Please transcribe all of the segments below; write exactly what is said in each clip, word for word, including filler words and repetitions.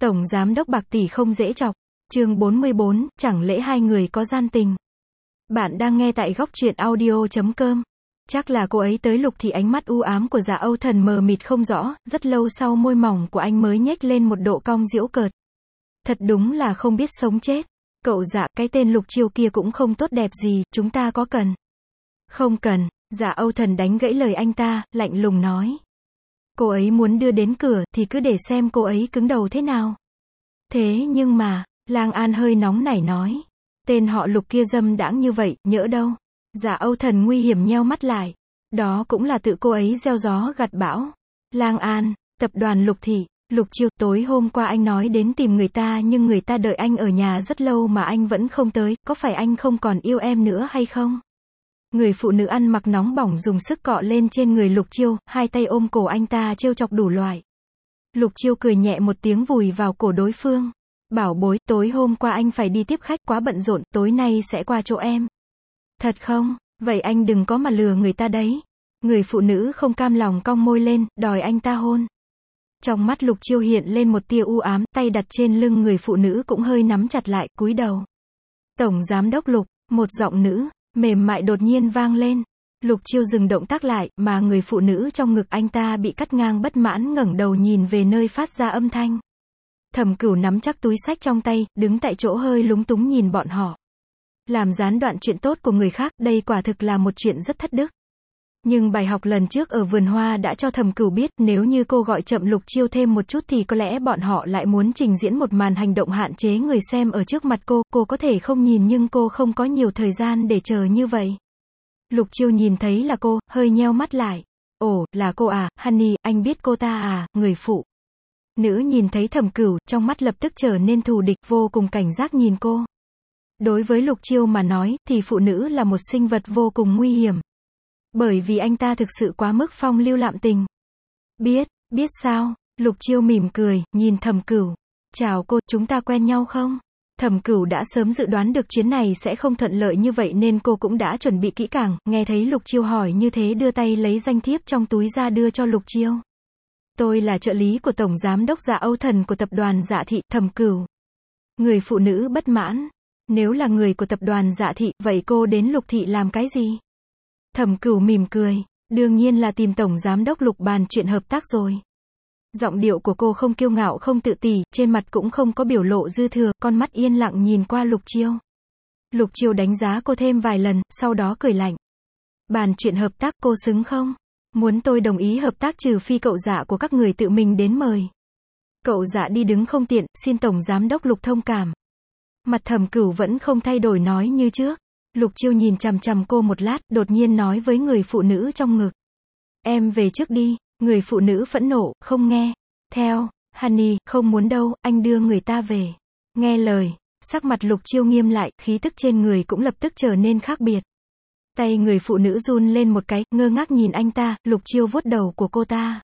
Tổng giám đốc bạc tỷ không dễ chọc. Chương bốn mươi bốn, chẳng lẽ hai người có gian tình. Bạn đang nghe tại góc truyện audio chấm com. Chắc là cô ấy tới Lục thì ánh mắt u ám của Dạ Âu Thần mờ mịt không rõ, rất lâu sau môi mỏng của anh mới nhếch lên một độ cong giễu cợt. Thật đúng là không biết sống chết. Cậu Dạ, cái tên Lục Chiêu kia cũng không tốt đẹp gì, chúng ta có cần? Không cần, Dạ Âu Thần đánh gãy lời anh ta, lạnh lùng nói. Cô ấy muốn đưa đến cửa, thì cứ để xem cô ấy cứng đầu thế nào. Thế nhưng mà, Lang An hơi nóng nảy nói. Tên họ Lục kia dâm đãng như vậy, nhỡ đâu. Dạ Âu Thần nguy hiểm nheo mắt lại. Đó cũng là tự cô ấy gieo gió gặt bão. Lang An, tập đoàn Lục Thị, Lục Chiêu, tối hôm qua anh nói đến tìm người ta nhưng người ta đợi anh ở nhà rất lâu mà anh vẫn không tới, có phải anh không còn yêu em nữa hay không? Người phụ nữ ăn mặc nóng bỏng dùng sức cọ lên trên người Lục Chiêu, hai tay ôm cổ anh ta trêu chọc đủ loại. Lục Chiêu cười nhẹ một tiếng vùi vào cổ đối phương. Bảo bối, tối hôm qua anh phải đi tiếp khách quá bận rộn, tối nay sẽ qua chỗ em. Thật không? Vậy anh đừng có mà lừa người ta đấy. Người phụ nữ không cam lòng cong môi lên, đòi anh ta hôn. Trong mắt Lục Chiêu hiện lên một tia u ám, tay đặt trên lưng người phụ nữ cũng hơi nắm chặt lại, cúi đầu. Tổng giám đốc Lục, một giọng nữ mềm mại đột nhiên vang lên. Lục Chiêu dừng động tác lại, mà người phụ nữ trong ngực anh ta bị cắt ngang bất mãn ngẩng đầu nhìn về nơi phát ra âm thanh. Thẩm Cửu nắm chắc túi xách trong tay, đứng tại chỗ hơi lúng túng nhìn bọn họ. Làm gián đoạn chuyện tốt của người khác, đây quả thực là một chuyện rất thất đức. Nhưng bài học lần trước ở vườn hoa đã cho Thẩm Cửu biết, nếu như cô gọi chậm Lục Chiêu thêm một chút thì có lẽ bọn họ lại muốn trình diễn một màn hành động hạn chế người xem ở trước mặt cô, cô có thể không nhìn nhưng cô không có nhiều thời gian để chờ như vậy. Lục Chiêu nhìn thấy là cô, hơi nheo mắt lại. Ồ, là cô à, Honey, anh biết cô ta à, người phụ nữ nhìn thấy Thẩm Cửu, trong mắt lập tức trở nên thù địch, vô cùng cảnh giác nhìn cô. Đối với Lục Chiêu mà nói, thì phụ nữ là một sinh vật vô cùng nguy hiểm. Bởi vì anh ta thực sự quá mức phong lưu lạm tình. Biết, biết sao? Lục Chiêu mỉm cười, nhìn Thẩm Cửu. Chào cô, chúng ta quen nhau không? Thẩm Cửu đã sớm dự đoán được chuyến này sẽ không thuận lợi như vậy nên cô cũng đã chuẩn bị kỹ càng, nghe thấy Lục Chiêu hỏi như thế đưa tay lấy danh thiếp trong túi ra đưa cho Lục Chiêu. Tôi là trợ lý của Tổng Giám đốc Dạ Âu Thần của tập đoàn Dạ Thị, Thẩm Cửu. Người phụ nữ bất mãn. Nếu là người của tập đoàn Dạ Thị, vậy cô đến Lục Thị làm cái gì? Thẩm Cửu mỉm cười. Đương nhiên là tìm Tổng Giám đốc Lục bàn chuyện hợp tác rồi. Giọng điệu của cô không kiêu ngạo không tự tỷ, trên mặt cũng không có biểu lộ dư thừa, con mắt yên lặng nhìn qua Lục Chiêu. Lục Chiêu đánh giá cô thêm vài lần, sau đó cười lạnh. Bàn chuyện hợp tác cô xứng không? Muốn tôi đồng ý hợp tác trừ phi cậu Dạ của các người tự mình đến mời. Cậu Dạ đi đứng không tiện, xin Tổng Giám đốc Lục thông cảm. Mặt Thẩm Cửu vẫn không thay đổi nói như trước. Lục Chiêu nhìn chằm chằm cô một lát, đột nhiên nói với người phụ nữ trong ngực. Em về trước đi. Người phụ nữ phẫn nộ, không nghe. Theo, Honey, không muốn đâu, anh đưa người ta về. Nghe lời, sắc mặt Lục Chiêu nghiêm lại, khí tức trên người cũng lập tức trở nên khác biệt. Tay người phụ nữ run lên một cái, ngơ ngác nhìn anh ta, Lục Chiêu vuốt đầu của cô ta.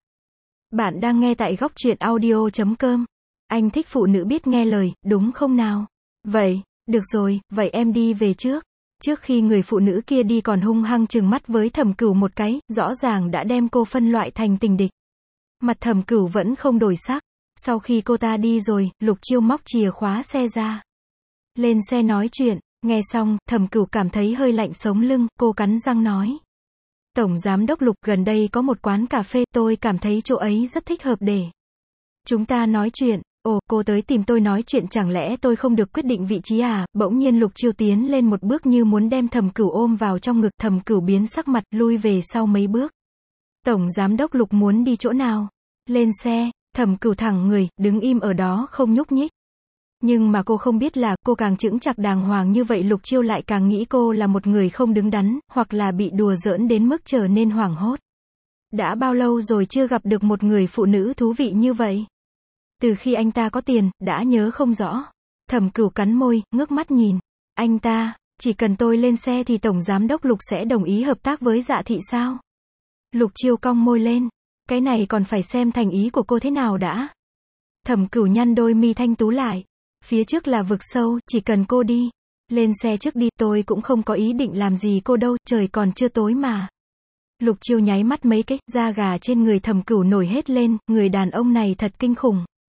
Bạn đang nghe tại góc truyện audio chấm com. Anh thích phụ nữ biết nghe lời, đúng không nào? Vậy, được rồi, vậy em đi về trước. Trước khi người phụ nữ kia đi còn hung hăng trừng mắt với Thẩm Cửu một cái, rõ ràng đã đem cô phân loại thành tình địch. Mặt Thẩm Cửu vẫn không đổi sắc. Sau khi cô ta đi rồi, Lục Chiêu móc chìa khóa xe ra. Lên xe nói chuyện, nghe xong, Thẩm Cửu cảm thấy hơi lạnh sống lưng, cô cắn răng nói. Tổng Giám đốc Lục, gần đây có một quán cà phê, tôi cảm thấy chỗ ấy rất thích hợp để chúng ta nói chuyện. Ồ, cô tới tìm tôi nói chuyện chẳng lẽ tôi không được quyết định vị trí à? Bỗng nhiên Lục Chiêu tiến lên một bước như muốn đem Thẩm Cửu ôm vào trong ngực, Thẩm Cửu biến sắc mặt, lui về sau mấy bước. Tổng Giám đốc Lục muốn đi chỗ nào? Lên xe, Thẩm Cửu thẳng người, đứng im ở đó không nhúc nhích. Nhưng mà cô không biết là, cô càng chững chạc đàng hoàng như vậy Lục Chiêu lại càng nghĩ cô là một người không đứng đắn, hoặc là bị đùa giỡn đến mức trở nên hoảng hốt. Đã bao lâu rồi chưa gặp được một người phụ nữ thú vị như vậy? Từ khi anh ta có tiền, đã nhớ không rõ. Thẩm Cửu cắn môi, ngước mắt nhìn. Anh ta, chỉ cần tôi lên xe thì Tổng Giám đốc Lục sẽ đồng ý hợp tác với Dạ Thị sao? Lục Chiêu cong môi lên. Cái này còn phải xem thành ý của cô thế nào đã. Thẩm Cửu nhăn đôi mi thanh tú lại. Phía trước là vực sâu, chỉ cần cô đi. Lên xe trước đi, tôi cũng không có ý định làm gì cô đâu, trời còn chưa tối mà. Lục Chiêu nháy mắt mấy cái, da gà trên người Thẩm Cửu nổi hết lên, người đàn ông này thật kinh khủng.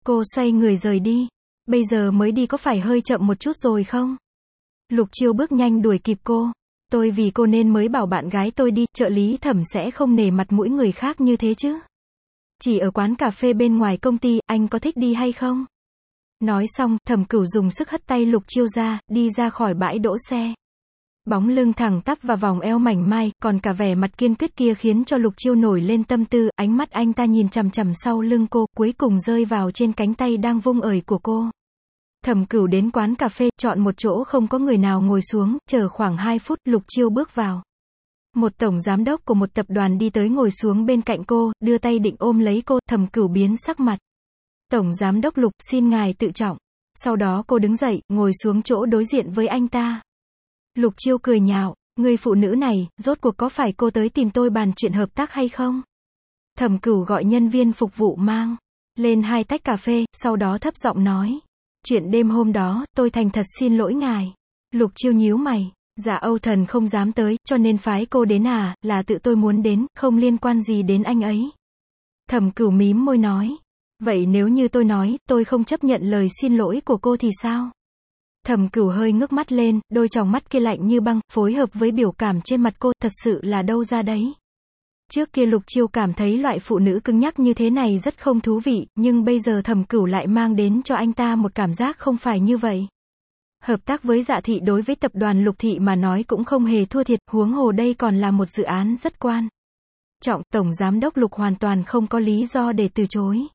Cô xoay người rời đi. Bây giờ mới đi có phải hơi chậm một chút rồi không? Lục Chiêu bước nhanh đuổi kịp cô. Tôi vì cô nên mới bảo bạn gái tôi đi, trợ lý Thẩm sẽ không nể mặt mũi người khác như thế chứ. Chỉ ở quán cà phê bên ngoài công ty, anh có thích đi hay không? Nói xong, Thẩm Cửu dùng sức hất tay Lục Chiêu ra, đi ra khỏi bãi đỗ xe. Bóng lưng thẳng tắp và vòng eo mảnh mai, còn cả vẻ mặt kiên quyết kia khiến cho Lục Chiêu nổi lên tâm tư, ánh mắt anh ta nhìn chằm chằm sau lưng cô, cuối cùng rơi vào trên cánh tay đang vung ởi của cô. Thẩm Cửu đến quán cà phê, chọn một chỗ không có người nào ngồi xuống, chờ khoảng hai phút, Lục Chiêu bước vào. Một tổng giám đốc của một tập đoàn đi tới ngồi xuống bên cạnh cô, đưa tay định ôm lấy cô, Thẩm Cửu biến sắc mặt. Tổng giám đốc Lục, xin ngài tự trọng. Sau đó cô đứng dậy, ngồi xuống chỗ đối diện với anh ta. Lục Chiêu cười nhạo, người phụ nữ này, rốt cuộc có phải cô tới tìm tôi bàn chuyện hợp tác hay không? Thẩm Cửu gọi nhân viên phục vụ mang lên hai tách cà phê, sau đó thấp giọng nói. Chuyện đêm hôm đó, tôi thành thật xin lỗi ngài. Lục Chiêu nhíu mày. Dạ Âu Thần không dám tới, cho nên phái cô đến à, là tự tôi muốn đến, không liên quan gì đến anh ấy. Thẩm Cửu mím môi nói. Vậy nếu như tôi nói, tôi không chấp nhận lời xin lỗi của cô thì sao? Thẩm Cửu hơi ngước mắt lên, đôi tròng mắt kia lạnh như băng, phối hợp với biểu cảm trên mặt cô, thật sự là đâu ra đấy. Trước kia Lục Chiêu cảm thấy loại phụ nữ cứng nhắc như thế này rất không thú vị, nhưng bây giờ Thẩm Cửu lại mang đến cho anh ta một cảm giác không phải như vậy. Hợp tác với Dạ Thị đối với tập đoàn Lục Thị mà nói cũng không hề thua thiệt, huống hồ đây còn là một dự án rất quan trọng, Tổng Giám đốc Lục hoàn toàn không có lý do để từ chối.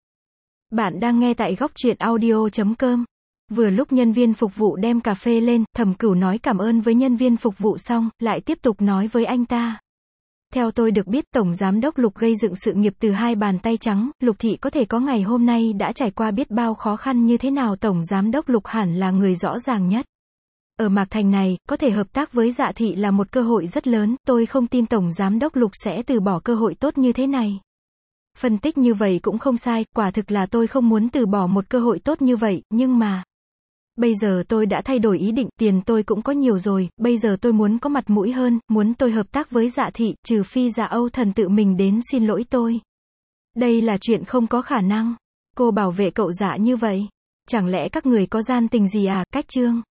Bạn đang nghe tại góc truyện audio chấm com. Vừa lúc nhân viên phục vụ đem cà phê lên, Thẩm Cửu nói cảm ơn với nhân viên phục vụ xong, lại tiếp tục nói với anh ta. Theo tôi được biết, Tổng Giám đốc Lục gây dựng sự nghiệp từ hai bàn tay trắng, Lục Thị có thể có ngày hôm nay đã trải qua biết bao khó khăn như thế nào, Tổng Giám đốc Lục hẳn là người rõ ràng nhất. Ở Mạc Thành này, có thể hợp tác với Dạ Thị là một cơ hội rất lớn, tôi không tin Tổng Giám đốc Lục sẽ từ bỏ cơ hội tốt như thế này. Phân tích như vậy cũng không sai, quả thực là tôi không muốn từ bỏ một cơ hội tốt như vậy, nhưng mà... Bây giờ tôi đã thay đổi ý định, tiền tôi cũng có nhiều rồi, bây giờ tôi muốn có mặt mũi hơn, muốn tôi hợp tác với Dạ Thị, trừ phi Dạ Âu Thần tự mình đến xin lỗi tôi. Đây là chuyện không có khả năng. Cô bảo vệ cậu Dạ như vậy. Chẳng lẽ các người có gian tình gì à, cách chương.